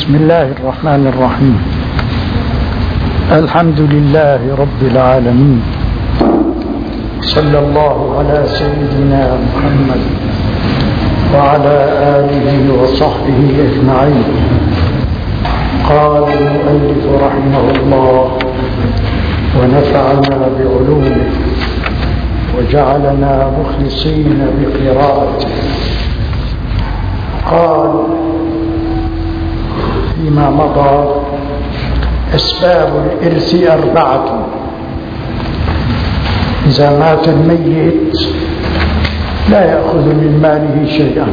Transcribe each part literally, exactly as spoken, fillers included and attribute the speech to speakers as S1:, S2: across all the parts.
S1: بسم الله الرحمن الرحيم. الحمد لله رب العالمين، صلى الله على سيدنا محمد وعلى آله وصحبه أجمعين. قال المؤلف رحمه الله ونفعنا بعلومه وجعلنا مخلصين بقراءته. قال فيما مضى: أسباب الإرث أربعة. إذا مات الميت لا يأخذ من ماله شيئا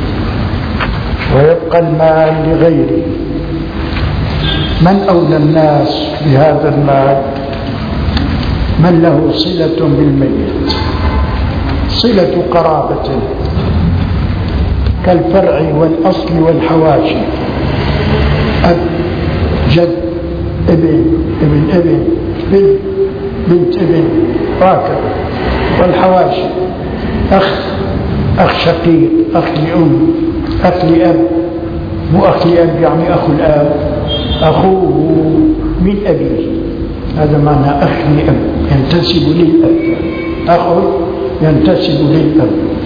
S1: ويبقى المال لغيره. من أولى الناس بهذا المال؟ من له صلة بالميت، صلة قرابة كالفرع والأصل والحواشي، أب، جد، ابن، ابن ابن، بنت، بنت ابن، وهكذا. والحواشي أخ، أخ شقيق، أخ لأم، أخ لأب، مو أخ لأب يعني أخو الآب، أخوه من أبيه، هذا معنى أخ لأب، ينتسب للأب، أخو ينتسب للأب.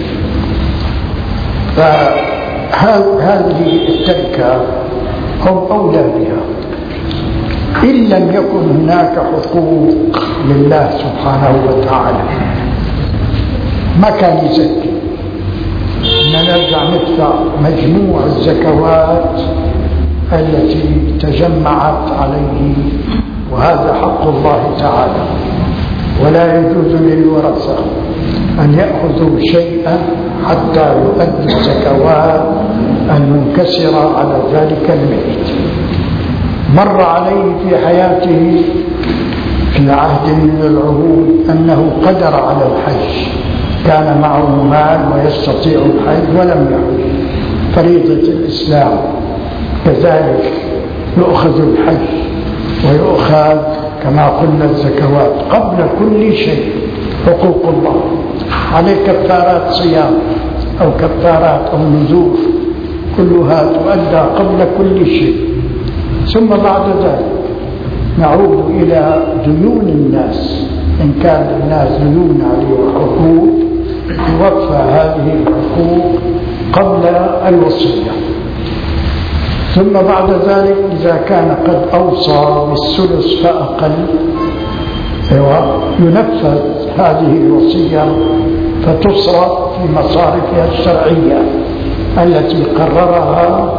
S1: فهذه التركة هم أولى بها إن لم يكن هناك حقوق لله سبحانه وتعالى. ما كان يزكي، نرجع ندفع مجموع الزكوات التي تجمعت عليه، وهذا حق الله تعالى، ولا يجوز للورثة أن يأخذوا شيئا حتى يؤدي الزكوات المنكسرة على ذلك الميت. مر عليه في حياته في عهد من العهود أنه قدر على الحج، كان معه مال ويستطيع الحج ولم يحج، فريضة الإسلام. كذلك يؤخذ الحج ويؤخذ كما قلنا الزكوات. قبل كل شيء حقوق الله، عليه كفارات صيام أو كفارات أو نذور، كلها تؤدى قبل كل شيء. ثم بعد ذلك نعود إلى ديون الناس، إن كان الناس ديون عليه وحقوق توفى هذه الحقوق قبل الوصية. ثم بعد ذلك إذا كان قد أوصى بالثلث فأقل ينفذ هذه الوصية فتصرف في مصارفها الشرعية التي قررها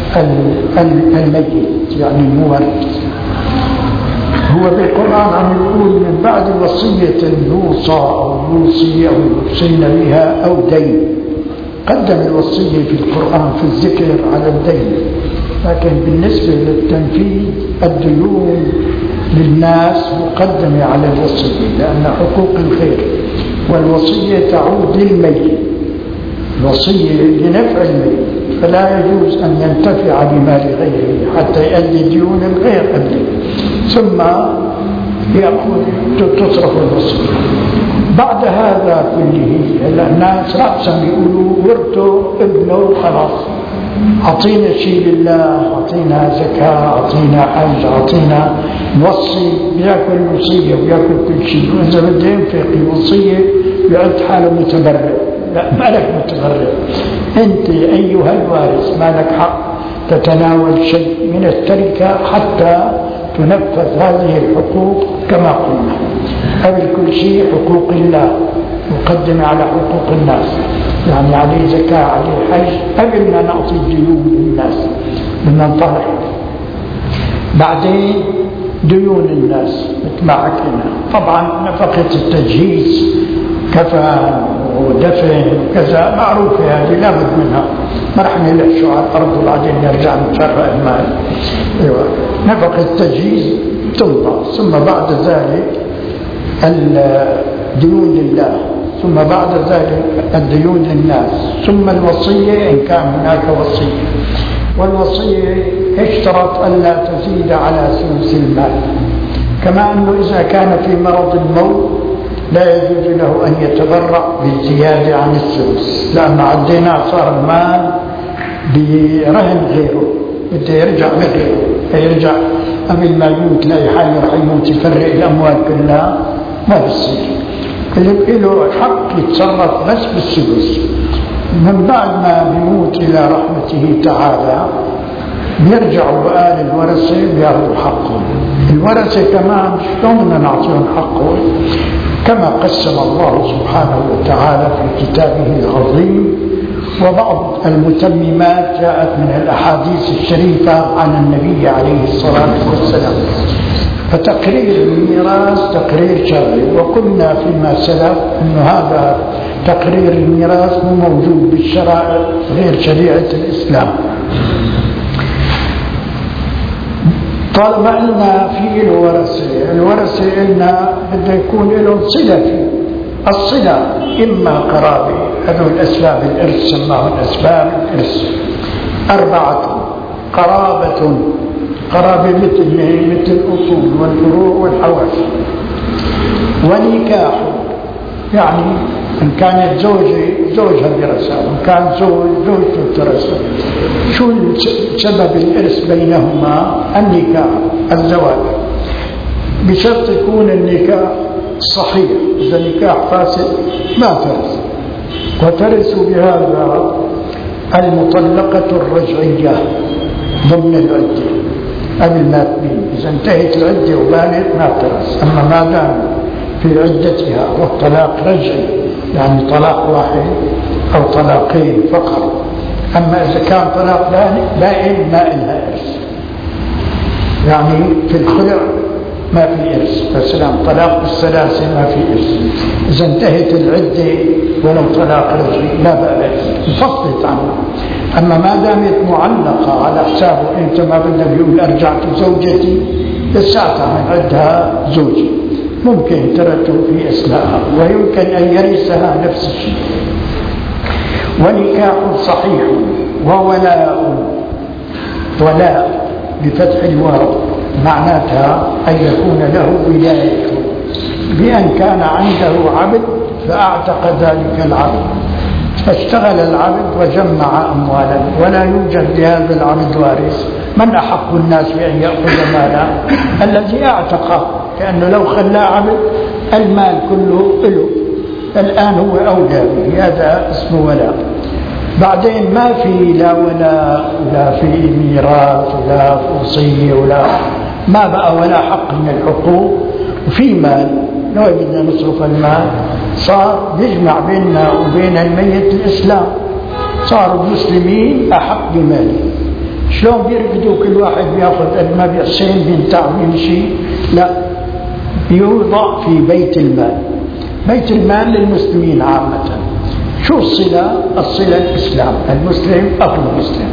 S1: الميت يعني المورث. هو بالقرآن عم يقول من بعد وصية يوصى أو يوصي أو يوصين بها أو دين. قدم الوصية في القرآن في الذكر على الدين، لكن بالنسبة للتنفيذ الديون للناس مقدمة على الوصية، لأن حقوق الخير والوصية تعود للميت، الوصية لنفع الميت، فلا يجوز أن ينتفع بمال غيره حتى يؤدي ديون الغير قبله، ثم يأخذ تصرف الوصية. بعد هذا كله الناس رأسا يقولوا ورثوا ابنه خلاص، أعطينا شيء لله، أعطينا زكاة، أعطينا حج، أعطينا نوصي، بياكل وصية وياكل كل شيء، وإذا بده ينفق الوصية يعد حاله متبرع. لا، ما لك متبرع، أنت أيها الوارث ما لك حق تتناول شيء من التركة حتى تنفذ هذه الحقوق كما قلنا. قبل كل شيء حقوق الله مقدمة على حقوق الناس، يعني عليه زكاة، عليه حج، قبل ما نعطي الديون للناس بدنا نطلع. بعدين ديون الناس مثل ما حكينا، طبعا نفقة التجهيز كفن ودفن وكذا معروفة، هذه لا بد منها، ما رح نلحشوا على الأرض وبعدين نرجع نفرق المال. أيوة. نفقة التجهيز تمضى، ثم بعد ذلك الديون لله، ثم بعد ذلك الديون للناس، ثم الوصية إن كان هناك وصية. والوصية اشترط ألا تزيد على ثلث المال، كما أنه إذا كان في مرض الموت لا يجوز له أن يتبرع بالزيادة عن الثلث، لأن عدينا صار المال برهن غيره، بده يرجع مثله يرجع قبل ما يموت لا يحال رح يموت يفرق الأموال كلها، ما بصير. اللي له حق يتصرف بس بالسدس. من بعد ما بيموت إلى رحمته تعالى بيرجعوا بآل الورثة بياخذوا حقهم. الورثة كمان شلون بدنا نعطيهم حقهم؟ كما قسم الله سبحانه وتعالى في كتابه العظيم. وبعض المتممات جاءت من الأحاديث الشريفة عن النبي عليه الصلاة والسلام. فتقرير الميراث تقرير شرعي، وقلنا فيما سلف أن هذا تقرير الميراث مو موجود بالشرائع غير شريعة الإسلام. طالما قلنا في الورثة، الورثة قلنا بده يكون لهم صلة فيه. الصلة إما قرابة، هذول أسباب الإرث سماهم أسباب الإرث أربعة: قرابة، قرابة مثل مثل الأصول والفروع والحواس، ونكاح، يعني إن كانت زوجة زوجها درسها، وإن كان زوج زوجته درسها. شو سبب الإرث بينهما؟ النكاح، الزواج، بشرط يكون النكاح صحيح. إذا نكاح فاسد ما ترث. وترث بهذا المطلقة الرجعية ضمن العدة قبل ما تبين. إذا انتهت العدة وبانت ما ترث. أما ما دام في عدتها والطلاق رجعي، يعني طلاق واحد أو طلاقين فقط. أما إذا كان طلاق دائم ما إلها إرث. يعني في الخلع ما في إرث، فسلام طلاق الثلاثة ما في إرث. إذا انتهت العدة ولو طلاق رجعي لا بأس، انفصلت عنه. أما ما دامت معلقة على حسابه، أنت ما بدنا بيقول أرجعت زوجتي لساعتها من عدها زوجي، ممكن ترته في أثناءها، ويمكن أن يرثها نفس الشيء. ونكاح صحيح وولاء، ولاء بفتح الواو معناتها أن يكون له ولاية، بأن كان عنده عبد فأعتق ذلك العبد، فاشتغل العبد وجمع أموالا ولا يوجد لهذا العبد وارث. من أحق الناس بأن يأخذ مالا؟ الذي أعتقه، لأنه لو خلى عبد المال كله له، الآن هو أولى به، هذا اسمه ولاء. بعدين ما في لا ولاء ولا في ميراث ولا وصية ولا ما بقى ولا حق من الحقوق، وفي مال لو بدنا نصرف المال صار يجمع بيننا وبين الميت الإسلام، صاروا المسلمين أحق بماله. شلون بيرفدوا كل واحد بياخذ قد ما بيحسن بينتع بيمشي؟ لا، بيوضع في بيت المال. بيت المال للمسلمين عامة. شو الصلة؟ الصلة الإسلام، المسلم أخو المسلم.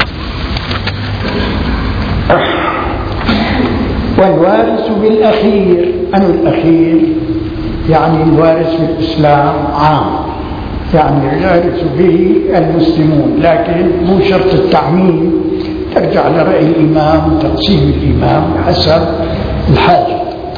S1: والوارث بالأخير، أنو الأخير؟ يعني الوارث في الإسلام عام، يعني يرث به المسلمون، لكن مو شرط التعميم، ترجع لرأي الإمام وتقسيم الإمام حسب الحاجة.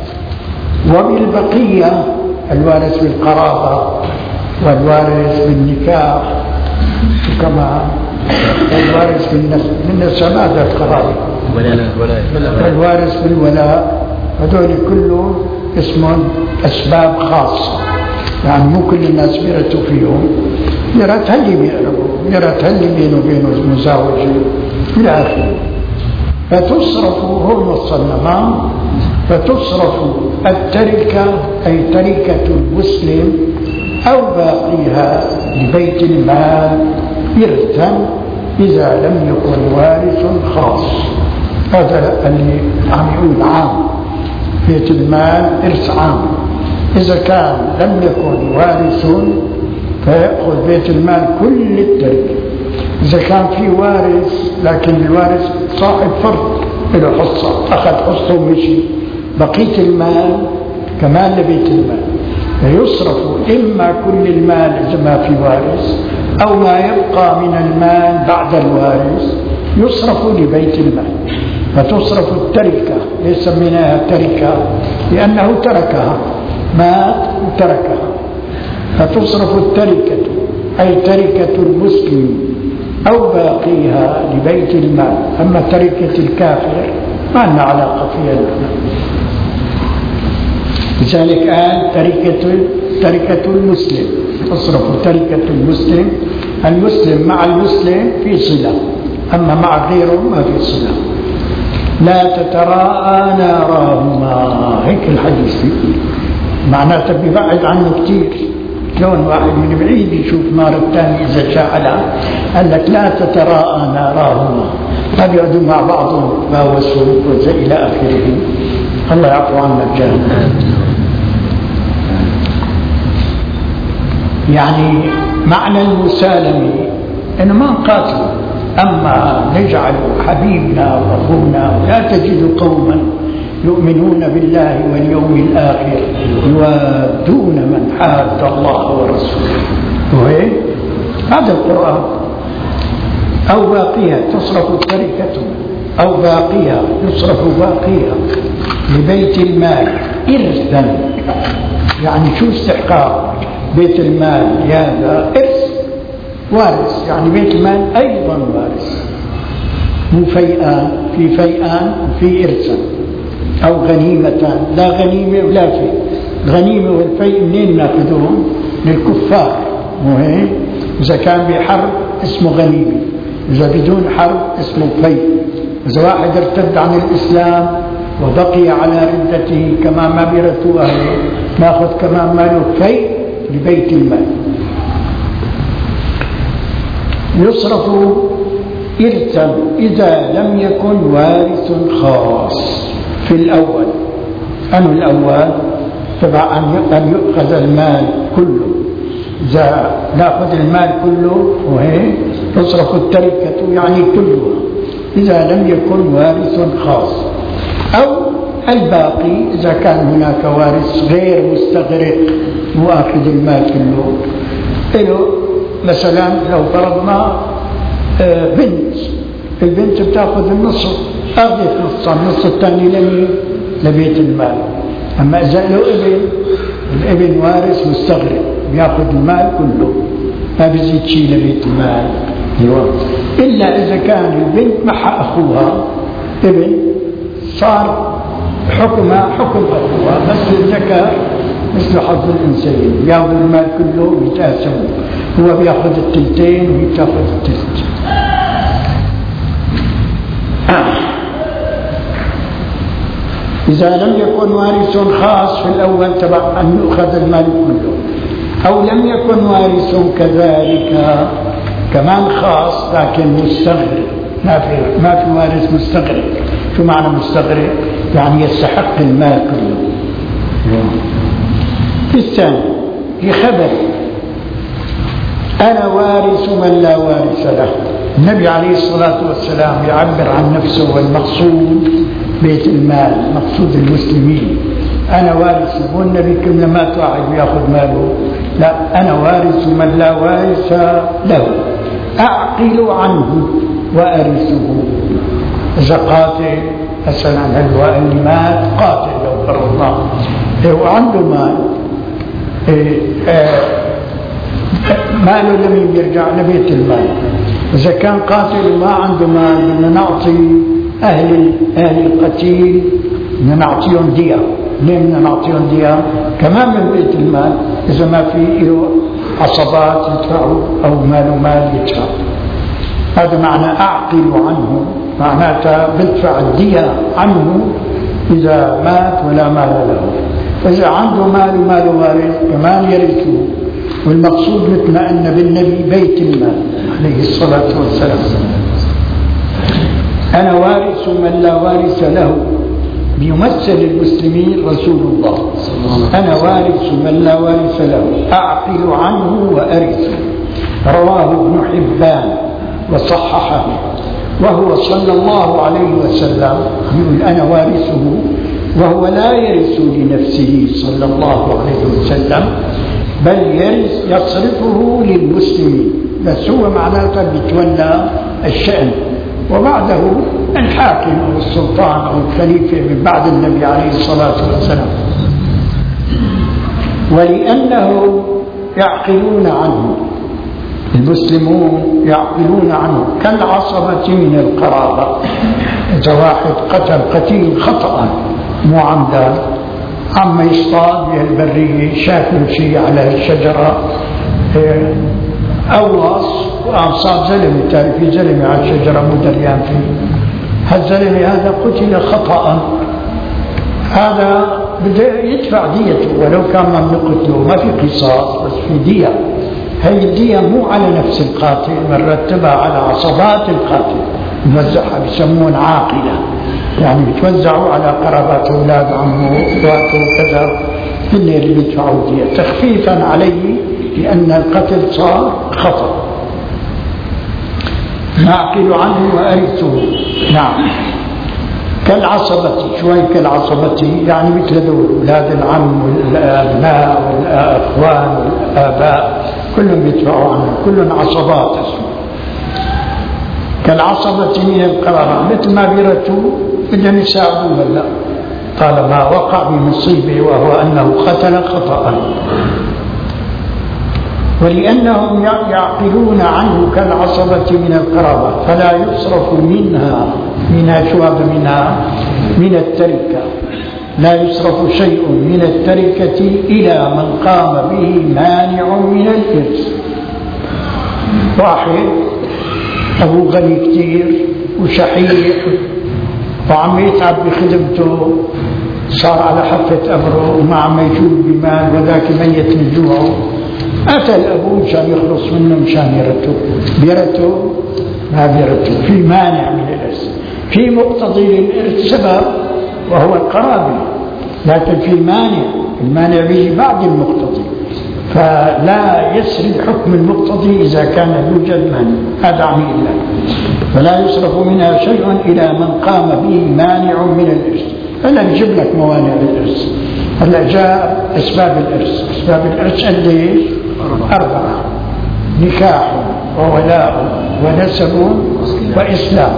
S1: وبالبقية الوارث بالقرابة والوارث بالنكاح، وكما الوارث بالنسب، بالنسب هذا القرابة، والوارث بالولاء، هذول كله اسمهم أسباب خاصة، يعني مو كل الناس بيرثوا فيهم، يرث اللي بيقربوا، يرث اللي بينه وبينه مزاوجة إلى آخره. فتصرف، هو وصلنا معه، فتصرف التركة أي تركة المسلم أو باقيها لبيت المال إرثا إذا لم يكن وارث خاص. هذا اللي عم يقول عام، بيت المال إرث عام. إذا كان لم يكن وارث فيأخذ بيت المال كل التركة. إذا كان في وارث لكن الوارث صاحب فرض له حصة، أخذ حصته ومشي، بقية المال كمان لبيت المال، فيصرف إما كل المال إذا ما في وارث أو ما يبقى من المال بعد الوارث يصرف لبيت المال. فتصرف التركة، ليس سميناها تركة لأنه تركها، مات وتركها. فتصرف التركة أي تركة المسلم أو باقيها لبيت المال. أما تركة الكافر ما لنا علاقة فيها. لذلك قال تركة تركة المسلم، تصرف تركة المسلم. المسلم مع المسلم في صلة، أما مع غيره ما في صلة. لا تتراءى ناراهما، هيك الحديث فيه، معناته بيبعد عنه كثير. شلون واحد من بعيد يشوف نار الثاني إذا شعلها؟ قال لك لا تتراءى ناراهما، قد يقعدوا مع بعضهم باوسوا إلى آخره. الله يعفو عنا الجهل. يعني معنى المسالمة إنه ما نقاتل، أما نجعل حبيبنا وأخونا. لا تجد قوما يؤمنون بالله واليوم الآخر يوادون من حاد الله ورسوله. وهي هذا القرآن. أو باقيها تصرف تركة، أو باقيها يصرف باقيها لبيت المال إرثا. يعني شو استحقاق بيت المال؟ هذا إرث وارث، يعني بيت المال أيضا وارث. مو فيئان، في فيئان وفي إرثا. أو غنيمة، لا غنيمة ولا في. الغنيمة والفيء منين ناخذوهم؟ للكفار، مو هيك؟ إذا كان بحرب اسمه غنيمة، إذا بدون حرب اسمه فيء. إذا واحد ارتد عن الإسلام وبقي على ردته كما ما بيرثوا أهله، ناخذ كمان ماله فيء لبيت المال. يصرف إرثا إذا لم يكن وارث خاص. في الأول أنه الأول تبع أن يؤخذ المال كله. إذا نأخذ المال كله وهي تصرف التركة يعني كلها إذا لم يكن وارث خاص. أو الباقي إذا كان هناك وارث غير مستغرق مؤخذ المال كله. إله مثلا لو فرضنا بنت، البنت بتاخذ النصف، أخذت نص، النص الثاني لمين؟ لبيت المال. أما إذا له ابن، الابن وارث مستغرق بياخذ المال كله، ما بيزيد شيء لبيت المال. إلا إذا كان البنت مع أخوها ابن، صار حكمها حكم أخوها، بس الذكر مثل حظ الإنسان، بياخذ المال كله ويتقاسموا، هو بياخذ التلتين وهي تاخذ التلت. إذا لم يكن وارث خاص في الأول تبع أن يؤخذ المال كله، أو لم يكن وارث كذلك كمان خاص لكن مستغرق، ما في ما في وارث مستغرق. شو معنى مستغرق؟ يعني يستحق المال كله. في الثاني في خبر أنا وارث من لا وارث له. النبي عليه الصلاة والسلام يعبر عن نفسه، والمقصود بيت المال، مقصود المسلمين. أنا وارث، والنبي كم لما واحد يأخذ ماله، لا، أنا وارث من لا وارث له، أعقل عنه وأرثه. إذا قاتل مثلا اللي مات قاتل لو فرضنا وعنده مال، ماله لم يرجع لبيت المال. إذا كان قاتل وما عنده مال بدنا نعطي أهل أهل القتيل، بدنا نعطيهم دية. ليه بدنا نعطيهم دية؟ كمان من بيت المال، إذا ما في له عصبات يدفعوا أو مال مال يدفع. هذا معنى أعقل عنه، معناته بدفع الدية عنه إذا مات ولا مال له. فإذا عنده مال ومال وارث كمان يرثه. والمقصود مثل أن بالنبي بيت المال عليه الصلاة والسلام. أنا وارث من لا وارث له، بيمثل المسلمين رسول الله. أنا وارث من لا وارث له، أعقل عنه وأرث. رواه ابن حبان وصححه، وهو صلى الله عليه وسلم يقول أنا وارثه، وهو لا يرث لنفسه صلى الله عليه وسلم، بل يرث يصرفه للمسلمين، بس هو معناته بيتولى الشأن، وبعده الحاكم أو السلطان أو الخليفة من بعد النبي عليه الصلاة والسلام. ولأنه يعقلون عنه المسلمون يعقلون عنه كالعصبة من القرابة. إذا واحد قتل قتيل خطأ مو عمدا، عم يصطاد بهالبرية شاكل شيء على الشجرة أوص وقام صاد زلمة، في زلمة على الشجرة مو دريان فيه، هالزلمة هذا قتل خطأ، هذا بده يدفع ديته ولو كان مملوك قتله، ما في قصاص بس في دية. هي الدية مو على نفس القاتل، مرتبها على عصبات القاتل، موزعها بسمون عاقلة، يعني بتوزعوا على قرابات أولاد عمه واخواته وكذا، هن اللي بيدفعوا دية تخفيفا عليه لأن القتل صار خطأ. نعقل عنه وأرثه. نعم كالعصبة، شوي كالعصبة يعني مثل دول أولاد العم والأبناء والأخوان والآباء كلهم يدفعوا عنه، كلهم عصبات اسمه. كالعصبة من القرابة، مثل ما بيرتوا بدهم يساعدوه هلا طالما وقع بمصيبة وهو أنه قتل خطأ. ولأنهم يعقلون عنه كالعصبة من القرابة فلا يصرف منها منها شواب منها من التركة، لا يصرف شيء من التركة إلى من قام به مانع من الإرث. واحد أبو غني كتير وشحيح وعم يتعب بخدمته، صار على حافة أمره وما عم يجود بمال وذاك ميت من جوعه، أتى الأبو مشان يخلص منه مشان يرته، بيرته ما بيرته، في مانع من الإرث، في مقتضي للإرث سبب وهو القرابة، لكن في مانع، المانع بيجي بعد المقتضي، فلا يسري حكم المقتضي إذا كان يوجد مانع، هذا عميل الله. فلا يصرف منها شيء إلى من قام به مانع من الإرث. هلا نجيب لك موانع الإرث. هلا جاء أسباب الإرث، أسباب الإرث قديش؟ أربعة: نكاح وولاء ونسب وإسلام.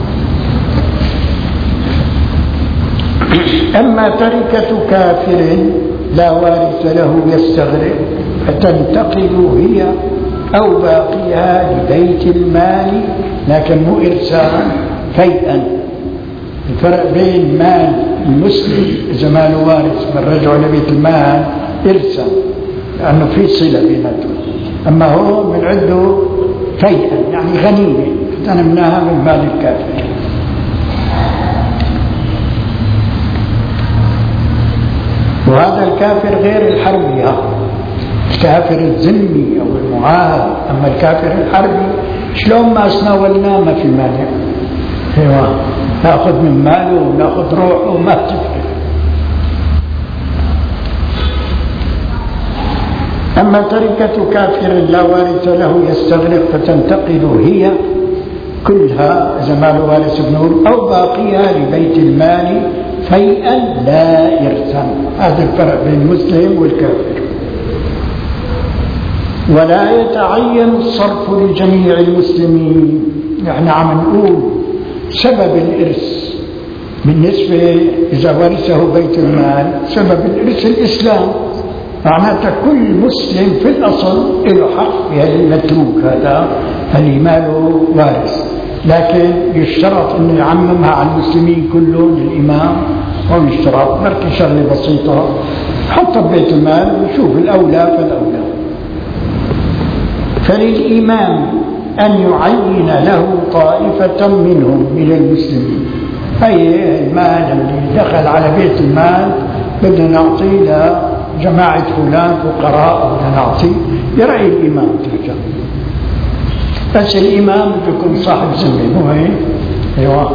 S1: أما تركة كافر لا وارث له يستغرق فتنتقل هي أو باقيها لبيت المال، لكن مو إرثا فيئا. الفرق بين مال المسلم إذا ماله وارث من رجعه لبيت المال إرثا لأنه في صلة بيناتهم، أما هو من عنده فيئا يعني غنيمة اغتنمناها من مال الكافر. وهذا الكافر غير الحربي، الكافر الذمي أو المعاهد. أما الكافر الحربي شلون ما أسناولناه ما في مانع، ايوه ناخذ من ماله وناخذ روحه وما تفرق. أما تركة كافر لا وارث له يستغرق فتنتقل هي كلها إذا مال وارث ابنه أو باقيها لبيت المال فيئا لا إرثا. هذا الفرق بين المسلم والكافر. ولا يتعين الصرف لجميع المسلمين. يعني عم نقول سبب الإرث بالنسبة إذا ورثه بيت المال، سبب الإرث الإسلام، معناتها كل مسلم في الأصل له حق في هذا المتروك هذا اللي ماله وارث، لكن يشترط أن يعممها على المسلمين كلهم للإمام، أو يشترط مركي شغلة بسيطة حطها ببيت المال وشوف الأولى فالأولى. فللإمام أن يعين له طائفة منهم من المسلمين. هي المال اللي دخل على بيت المال بدنا نعطيه لجماعة فلان فقراء، بدنا نعطيه يرأي الإمام ترجع، بس الإمام يكون صاحب ذمة مو هيك؟ أيوة.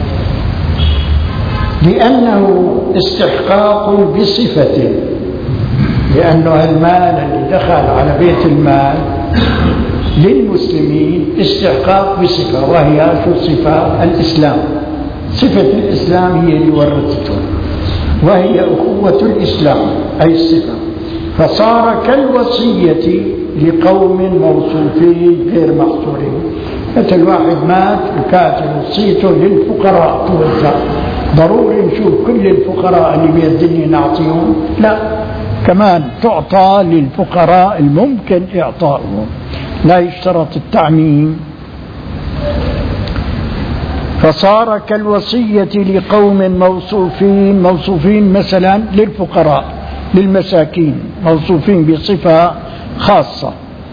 S1: لأنه استحقاق بصفته، لأنه المال اللي دخل على بيت المال للمسلمين استحقاق بصفة، وهي شو الصفة؟ الإسلام. صفة الإسلام هي اللي ورثته، وهي أخوة الإسلام أي الصفة، فصار كالوصية لقوم موصوفين غير محصورين. مثل واحد مات وكاتب وصيته للفقراء توزع، ضروري نشوف كل الفقراء اللي بيدني نعطيهم؟ لا، كمان تعطى للفقراء الممكن إعطائهم، لا يشترط التعميم. فصار كالوصية لقوم موصوفين موصوفين مثلا للفقراء للمساكين موصوفين بصفة خاصة،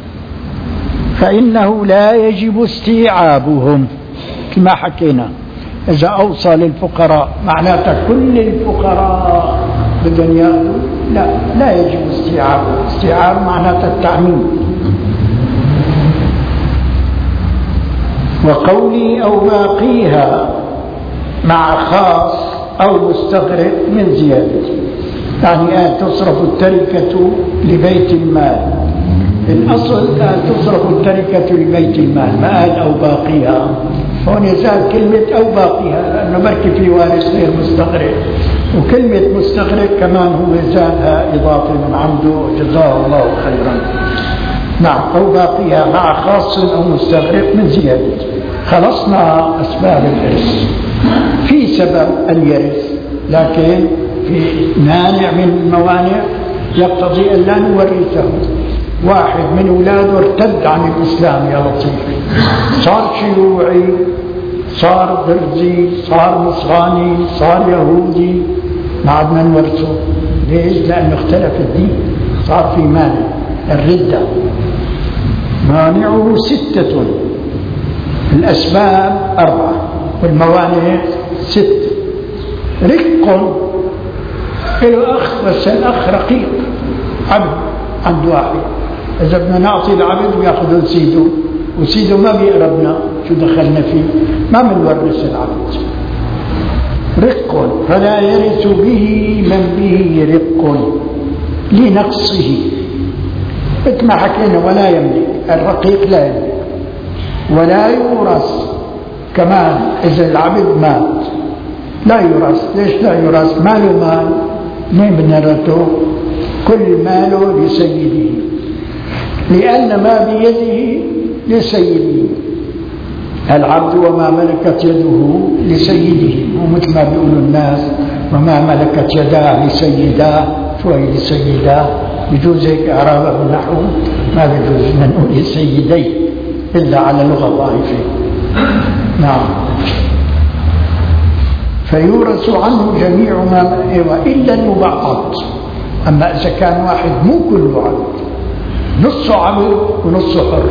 S1: فإنه لا يجب استيعابهم كما حكينا. إذا أوصى للفقراء معناته كل الفقراء بدهم يأخذوا، لا لا يجب استيعابهم. استيعاب معناته التعميم. وقولي أو باقيها مع خاص أو مستغرق من زيادته، يعني آن تصرف التركة لبيت المال، الأصل آن تصرف التركة لبيت المال، ما قال أو باقيها. هون يزال كلمة أو باقيها لأنه بركي في وارث غير مستغرق، وكلمة مستغرق كمان هو زادها إضافة من عنده جزاه الله خيرا. نعم، أو باقيها مع خاص أو مستغرق من زيادته. خلصنا أسباب الإرث. في سبب أن يرث، لكن في مانع من الموانع يقتضي أن لا نورثه. واحد من أولاده ارتد عن الإسلام يا لطيف، صار شيوعي، صار درزي، صار نصراني، صار يهودي، ما عدنا نورثه. ليش؟ لأنه اختلف الدين، صار في مانع. الردة مانعه ستة، الأسباب أربعة والموانع ست. رق له أخ، بس الأخ رقيق عبد عند واحد، إذا بدنا نعطي العبد بياخذوا سيده، وسيده ما بيقربنا، شو دخلنا فيه؟ ما بنورث العبد. رق فلا يرث به من به رق لنقصه، مثل ما حكينا. ولا يملك الرقيق، لا يملك ولا يورث كمان. إذا العبد مات لا يورث. ليش لا يورث؟ ماله مال، مين بنرثه؟ كل ماله لسيده، لأن ما بيده لسيده. العبد وما ملكت يده لسيده، ومثل ما بيقولوا الناس وما ملكت يداه لسيداه، شوي لسيداه. بيجوز هيك إعرابه بالنحو، ما بيجوز نقول لسيديه إلا على لغة ضعيفة. نعم. فيورث عنه جميع ما إلا المبعض. أما إذا كان واحد مو كله عبد، نصه عبد ونصه حر،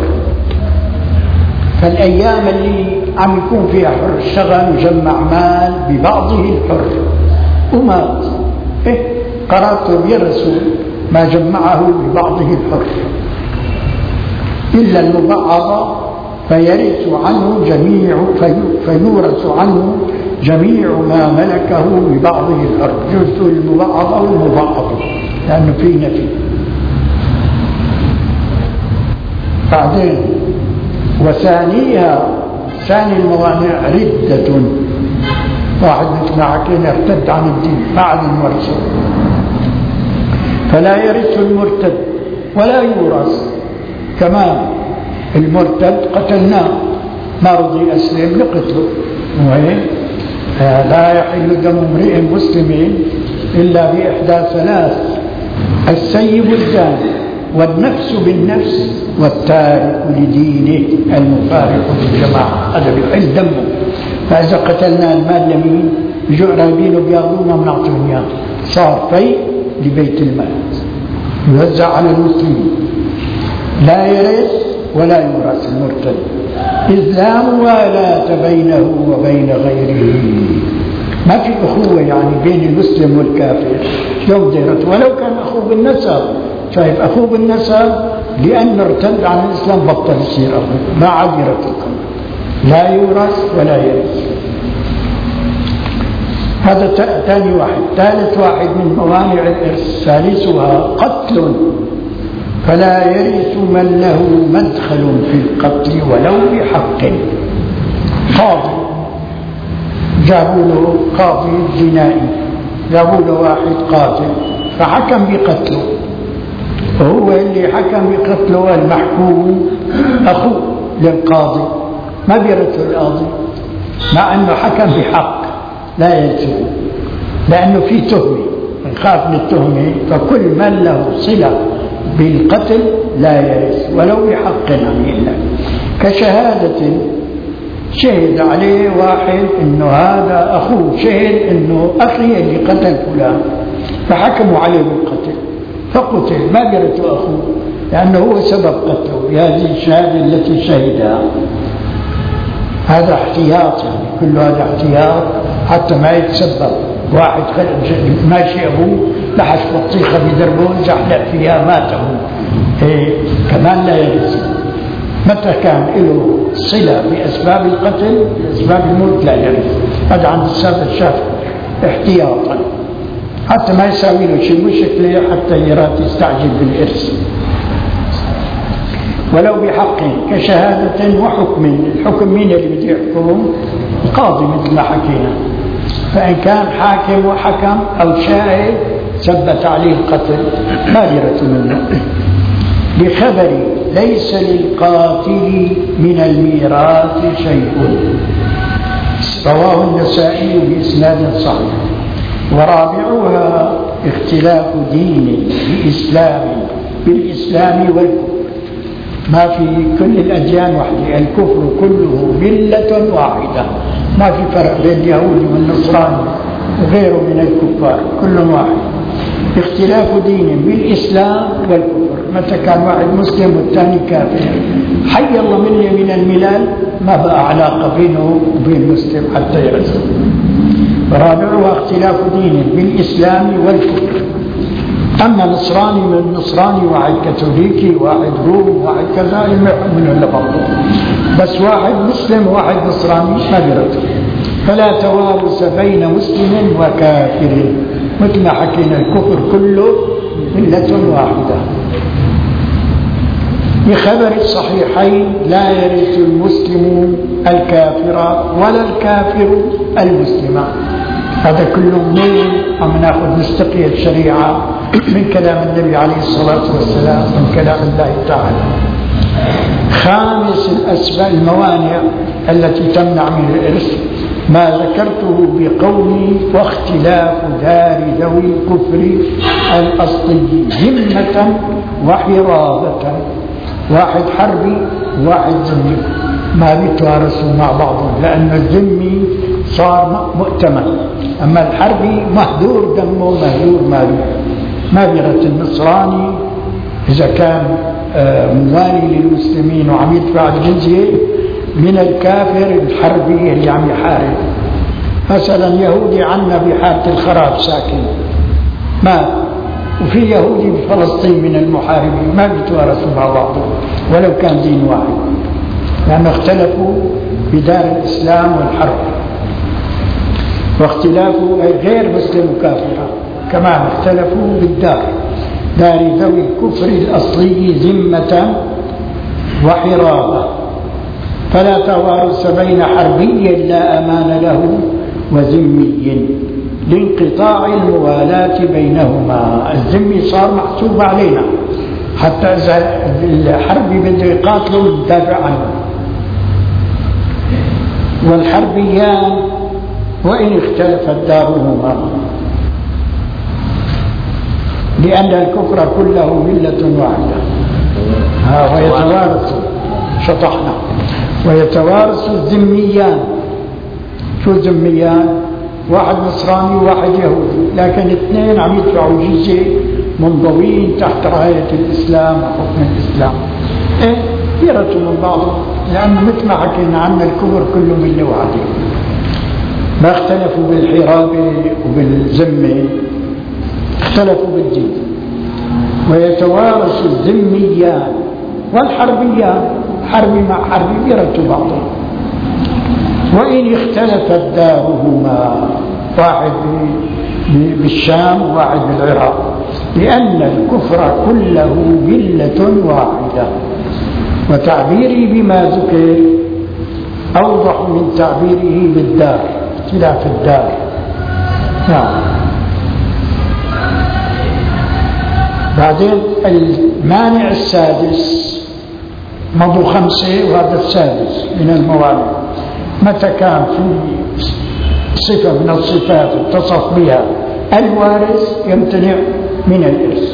S1: فالأيام اللي عم يكون فيها حر اشتغل وجمع مال ببعضه الحر ومات، إيه قرأته بيرثه ما جمعه ببعضه الحر إلا المبعض، فيرث عنه جميع فيورث عنه جميع ما ملكه ببعضه الحر، جزء المبعض والمبعض لأنه في نفي. بعدين وثانيها، ثاني الموانع ردة، واحد مثل ما حكينا ارتد عن الدين بعد الورثة، فلا يرث المرتد ولا يورث. كمان المرتد قتلناه، ما رضي أسلم لقتله، وين لا يحل دم امرئ مسلم إلا بإحدى ثلاث: السيب الزاني، والنفس بالنفس، والتارك لدينه المفارق للجماعة، هذا بيحل دمه. فإذا قتلنا المال لمين؟ يجوا قرايبينه بياخذونا بنعطيهم اياه، صار في لبيت المال يوزع على المسلمين. لا يرث ولا يورث المرتد، إذ لا موالاة بينه وبين غيره. ما في أخوة يعني بين المسلم والكافر، شلون ديرته؟ ولو كان أخوه بالنسب، شايف أخوه بالنسب لأن ارتد عن الإسلام بطل يصير أخوه، ما عاد يرثه، لا يورث ولا يرث. هذا ثاني واحد. ثالث واحد من موانع الإرث، ثالثها قتل، فلا يرث من له مدخل في القتل ولو بحق. قاضي جابوا له قاضي جنائي، جابوا له واحد قاتل فحكم بقتله، وهو اللي حكم بقتله المحكوم أخوه للقاضي، ما بيرثه القاضي مع أنه حكم بحق، لا يرثه لأنه في تهمة، نخاف من التهمة، فكل من له صلة بالقتل لا يرث ولو بحق عميل، كشهادة شهد عليه واحد إنه هذا أخوه، شهد إنه أخي اللي قتل فلان، فحكموا عليه بالقتل فقتل، ما بيرث أخوه لأنه هو سبب قتله بهذه الشهادة التي شهدها. هذا احتياط، يعني كل هذا احتياط حتى ما يتسبب واحد ماشي أبوه لحش بطيخة بدربه زحلق فيها مات أبوه، إيه كمان لا يرث. متى كان له صلة بأسباب القتل بأسباب الموت لا يرث. هذا عند السادة الشافعي احتياطا حتى ما يساوي له شيء مشكلة حتى يراد يستعجل بالإرث. ولو بحق كشهادة وحكم، الحكم مين اللي بده يحكم؟ القاضي مثل ما حكينا، فإن كان حاكم وحكم أو شاهد ثبت عليه القتل ما يرث منه. بخبر ليس للقاتل من الميراث شيء، رواه النسائي بإسناد صحيح. ورابعها اختلاف دين بإسلام بالإسلام والكفر، ما في كل الأديان واحدة، الكفر كله ملة واحدة، ما في فرق بين اليهود والنصراني وغيره من الكفار، كل واحد. اختلاف دين بالإسلام والكفر، متى كان واحد مسلم والثاني كافر حي الله مني من الملال ما بقى علاقة بينه وبين المسلم حتى يرث. رابعها اختلاف دين بالإسلام والكفر، أما نصراني من نصراني واحد كاثوليكي واحد روم واحد كذا يؤمنون لبعض، بس واحد مسلم واحد نصراني ما بيرث. فلا توارث بين مسلم وكافر، مثل ما حكينا الكفر كله ملة واحدة. بخبر الصحيحين لا يرث المسلم الكافر ولا الكافر المسلم. هذا كله منين عم ناخذ نستقي الشريعة؟ من كلام النبي عليه الصلاة والسلام، من كلام الله تعالى. خامس الأسباب الموانع التي تمنع من الإرث ما ذكرته بقولي واختلاف دار ذوي الكفر الأصلي ذمة وحرابة، واحد حربي وواحد ذمي ما بيتوارثوا مع بعضهم لأن الذمي صار مؤتمن، أما الحربي مهدور دمه مهدور ماله، ما بيرث النصراني إذا كان موالي للمسلمين وعم يدفع الجزية من الكافر الحربي اللي عم يحارب. مثلا يهودي عنا بحارة الخراب ساكن مات، وفي يهودي بفلسطين من المحاربين ما بيتوارثوا مع بعضهم ولو كان دين واحد، لأنه اختلفوا بدار الإسلام والحرب. واختلافوا أي غير مسلم وكافر كمان اختلفوا بالدار، دار ذوي الكفر الأصلي ذمة وحرابة. فلا توارث بين حربي لا أمان له وذمي لانقطاع الموالاة بينهما. الذمي صار محسوب علينا حتى إذا الحربي بده يقاتله ندافع عنه. والحربيان وإن اختلفت دارهما، لأن الكفر كله ملة واحدة. ها ويتوارث شطحنا ويتوارث الذميان. شو الذميان؟ واحد نصراني وواحد يهودي، لكن اثنين عم يدفعوا جزية منضوين تحت راية الإسلام وحكم الإسلام. إيه يرثوا من بعضهم، لأنه مثل ما حكينا عنا الكفر كله ملة واحدة. ما اختلفوا بالحرابة وبالذمة، اختلفوا بالدين. ويتوارث الذميان والحربيان، حربي مع حربي يرثوا بعضهم. وإن اختلفت دارهما، واحد بالشام وواحد بالعراق، لأن الكفر كله ملة واحدة. وتعبيري بما ذكر أوضح من تعبيره بالدار، اختلاف الدار. نعم. بعدين المانع السادس، مضوا خمسة وهذا السادس من الموانع. متى كان في صفة من الصفات اتصف بها الوارث يمتنع من الإرث.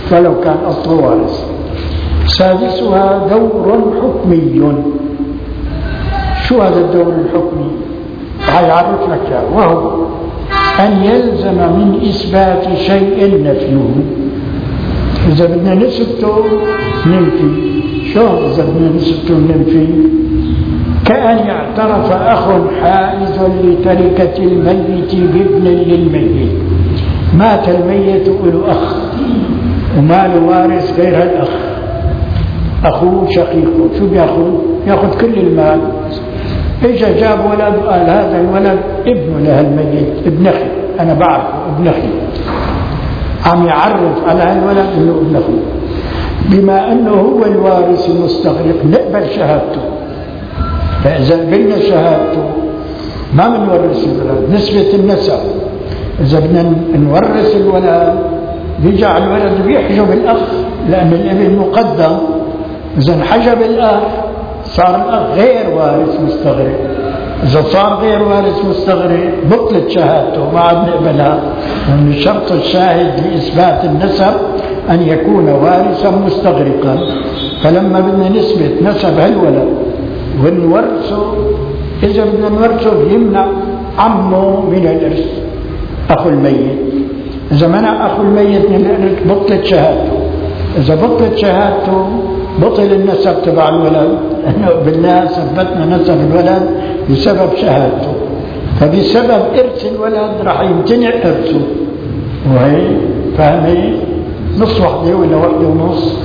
S1: ولو كان أصل وارث. سادسها دور حكمي. شو هذا الدور الحكمي؟ هيعرف لك يعني، وهو أن يلزم من إثبات شيء نفيه. إذا بدنا نثبته ننفي. شلون إذا بدنا نثبته ننفي؟ كأن اعترف أخ حائز لتركة الميت بابن للميت. مات الميت وله أخ وما له وارث غير الأخ، أخوه شقيقه، شو بياخذ؟ ياخذ كل المال. إجا جاب ولد وقال هذا الولد ابن له الميت، ابن أخي، أنا بعرفه ابن أخي، عم يعرف على هالولد إنه ابن أخي. بما أنه هو الوارث المستغرق نقبل شهادته. فإذا قبلنا شهادته ما بنورث الولد، نسبة النسب. إذا بدنا نورث الولد بيجع الولد بيحجب الأخ لأن الابن مقدم. إذا انحجب الأخ صار الأخ غير وارث مستغرق. إذا صار غير وارث مستغرق بطلت شهادته ما عاد نقبلها، لأن شرط الشاهد لإثبات النسب أن يكون وارثا مستغرقا. فلما بدنا نثبت نسب هالولد ونورثه، إذا بدنا نورثه بيمنع عمه من الإرث أخو الميت. إذا منع أخو الميت من الإرث بطلت شهادته. إذا بطلت شهادته بطل النسب تبع الولد، لأنه بالله ثبتنا نسب الولد بسبب شهادته. فبسبب إرث الولد راح يمتنع إرثه. وهي فهمي نص واحدة ولا واحدة ونص.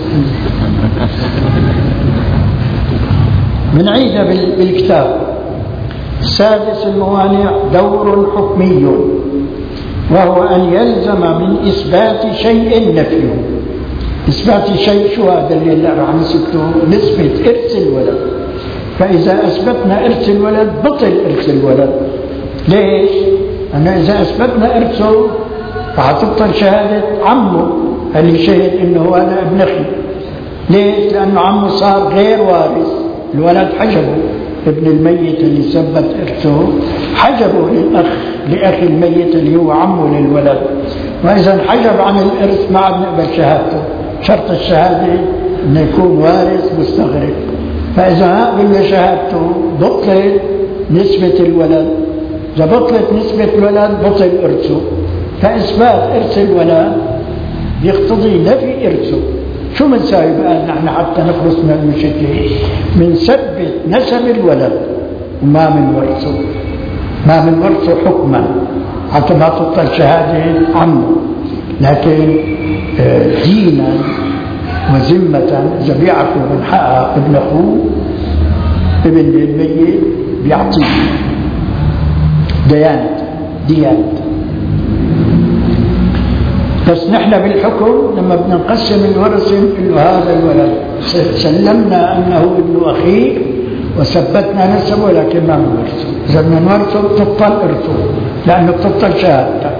S1: بنعيدها بالكتاب. سادس الموانع دور حكمي، وهو أن يلزم من إثبات شيء نفيه. إثبات شيء شو هذا اللي راح نثبته؟ نثبت إرث الولد. فإذا أثبتنا إرث الولد بطل إرث الولد. ليش؟ أن إذا أثبتنا إرثه راح تبطل شهادة عمه اللي شهد إنه أنا ابن أخي. ليش؟ لأنه عمه صار غير وارث، الولد حجبه، ابن الميت اللي ثبت إرثه حجبه للأخ لأخي الميت اللي هو عمه للولد. وإذا انحجب عن الإرث ما عاد نقبل شهادته. شرط الشهادة أن يكون وارث مستغرق. فإذا قبل شهادته بطلت نسبة الولد. إذا بطلت نسبة الولد بطل إرثه. فإثبات إرث الولد يقتضي نفي إرثه. شو بنساوي بقى نحن حتى نخلص من المشكلة؟ بنثبت نسب الولد وما من ورثه، ما من ورثه حكما حتى ما تبطل شهادة عمه. لكن دينا وذمة إذا بيعرفوا من حقها ابن أخوه ابن الميت بيعطيه ديانة ديانة. بس نحن بالحكم لما بدنا نقسم الورث نقول له هذا الولد سلمنا أنه ابن أخيه وثبتنا نسبه، لكن ما نورثه. إذا بدنا نورثه بتبطل إرثه لأنه بتبطل شهادتك.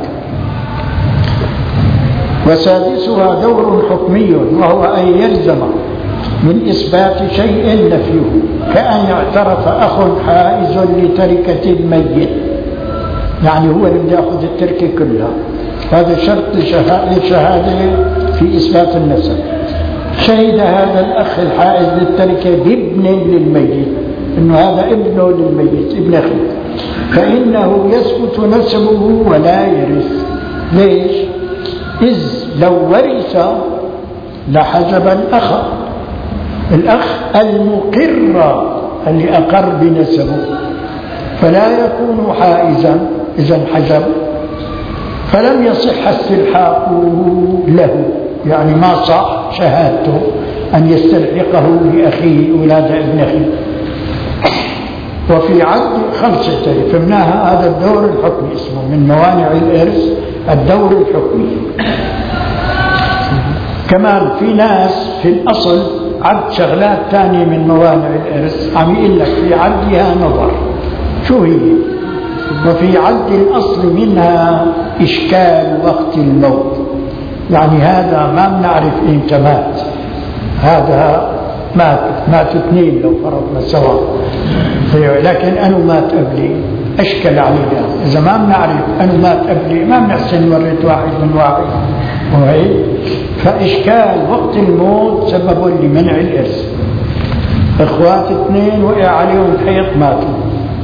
S1: وسادسها دور حكمي، وهو أن يلزم من إثبات شيء نفيه، كأن يعترف أخ حائز لتركة الميت، يعني هو اللي بده يأخذ التركة كلها. هذا شرط للشهادة في إثبات النسب. شهد هذا الأخ الحائز للتركة بابن للميت، إنه هذا ابنه للميت ابن أخي، فإنه يثبت نسبه ولا يرث. ليش؟ إذ لو ورث لحجب الأخ الأخ المقر اللي أقر بنسبه، فلا يكون حائزا إذا انحجب، فلم يصح استلحاقه له، يعني ما صح شهادته أن يستلحقه لأخيه أولاد ابن أخيه. وفي عد خمسة فهمناها. هذا الدور الحكمي اسمه من موانع الإرث الدور الحكمي. كمان في ناس في الأصل عد شغلات تانية من موانع الإرث عم يقول لك في عدها نظر. شو هي؟ وفي عد الأصل منها إشكال وقت الموت، يعني هذا ما بنعرف إمتى مات، هذا مات مات اثنين لو فرضنا سوا، لكن أنا مات قبلي أشكل علينا. إذا ما بنعرف أنه مات قبلي ما بنحسن نورث واحد من واحد وهي فإشكال وقت الموت سبب لمنع الإرث. إخوات اثنين وقع عليهم الحيط ماتوا،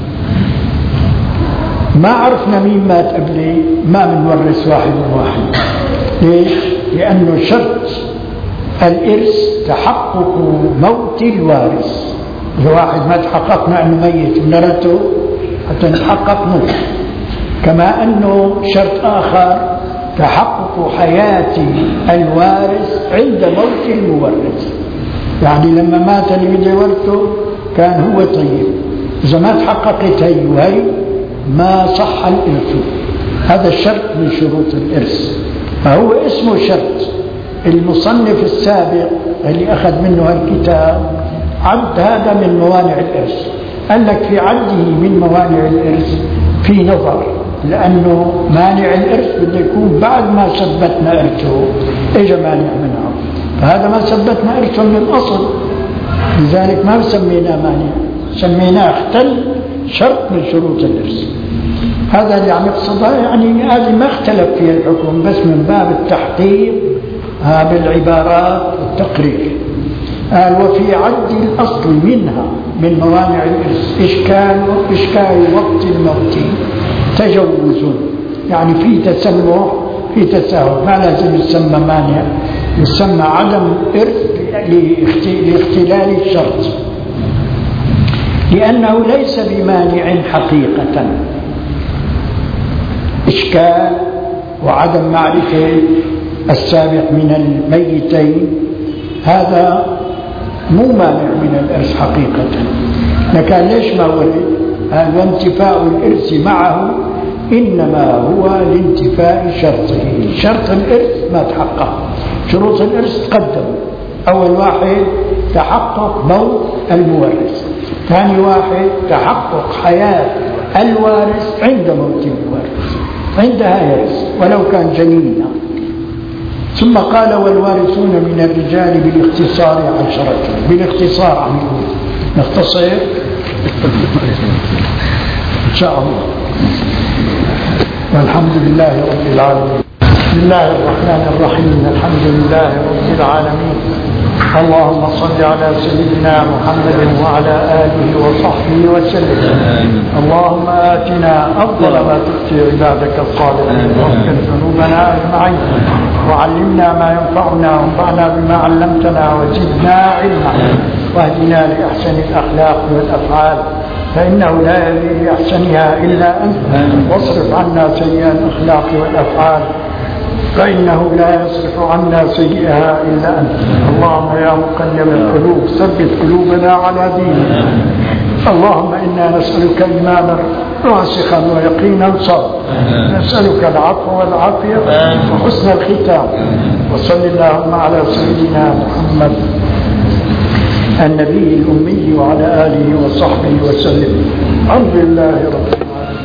S1: ما عرفنا مين مات قبلي، ما بنورث واحد من واحد. ليش؟ لأنه شرط الإرث تحقق موت الوارث. إذا واحد ما تحققنا أنه ميت ونرثه حتى نتحقق موت. كما أنه شرط آخر تحقق حياة الوارث عند موت المورث. يعني لما مات اللي بده يورثه كان هو طيب، إذا ما تحققت هي وهي ما صح الإرث. هذا الشرط من شروط الإرث، فهو اسمه شرط. المصنف السابق اللي أخذ منه الكتاب عد هذا من موانع الإرث. قال لك في عده من موانع الإرث في نظر، لأنه مانع الإرث بده يكون بعد ما ثبتنا إرثه إجا مانع منه، فهذا ما ثبتنا إرثه من الأصل، لذلك ما سميناه مانع، سميناه اختل شرط من شروط الإرث. هذا اللي عم يقصده، يعني هذه ما اختلف فيها الحكم، بس من باب التحقيق بالعبارات والتقرير. قال وفي عد الأصل منها من موانع الإرث إشكال إشكال وقت الموت تجوز، يعني في تسمح في تساهل، ما لازم يسمى مانع، يسمى عدم إرث لاختلال الشرط، لأنه ليس بمانع حقيقة. إشكال وعدم معرفة السابق من الميتين هذا مو مانع من الإرث حقيقة، لكن ليش ما ورد؟ هذا انتفاء الإرث معه إنما هو لانتفاء شرطه. شرط الإرث ما تحقق، شروط الإرث تقدم. أول واحد تحقق موت المورث، ثاني واحد تحقق حياة الوارث عند موت الوارث، عندها يرث ولو كان جنينا. ثم قال والوارثون من الرجال بالاختصار عشرة. بالاختصار عم يقول نختصر إن شاء الله. والحمد لله رب العالمين. بسم الله الرحمن الرحيم. الحمد لله رب العالمين. اللهم صل على سيدنا محمد وعلى آله وصحبه وسلم. اللهم آتنا أفضل ما تؤتي عبادك الصالحين، واغفر ذنوبنا أجمعين، وعلمنا ما ينفعنا، وانفعنا بما علمتنا، وزدنا علما، واهدنا لأحسن الأخلاق والأفعال، فإنه لا يهدي لأحسنها إلا أنت، واصرف عنا سيئ الأخلاق والأفعال، فإنه لا يصرف عنا سيئها إلا أنت. اللهم يا مقلب القلوب ثبت قلوبنا على دينك. اللهم إنا نسألك إيمانا راسخا ويقينا صادقا، نسألك العفو والعافية وحسن الختام. وصل اللهم على سيدنا محمد النبي الأمي وعلى آله وصحبه وسلم. الحمد لله رب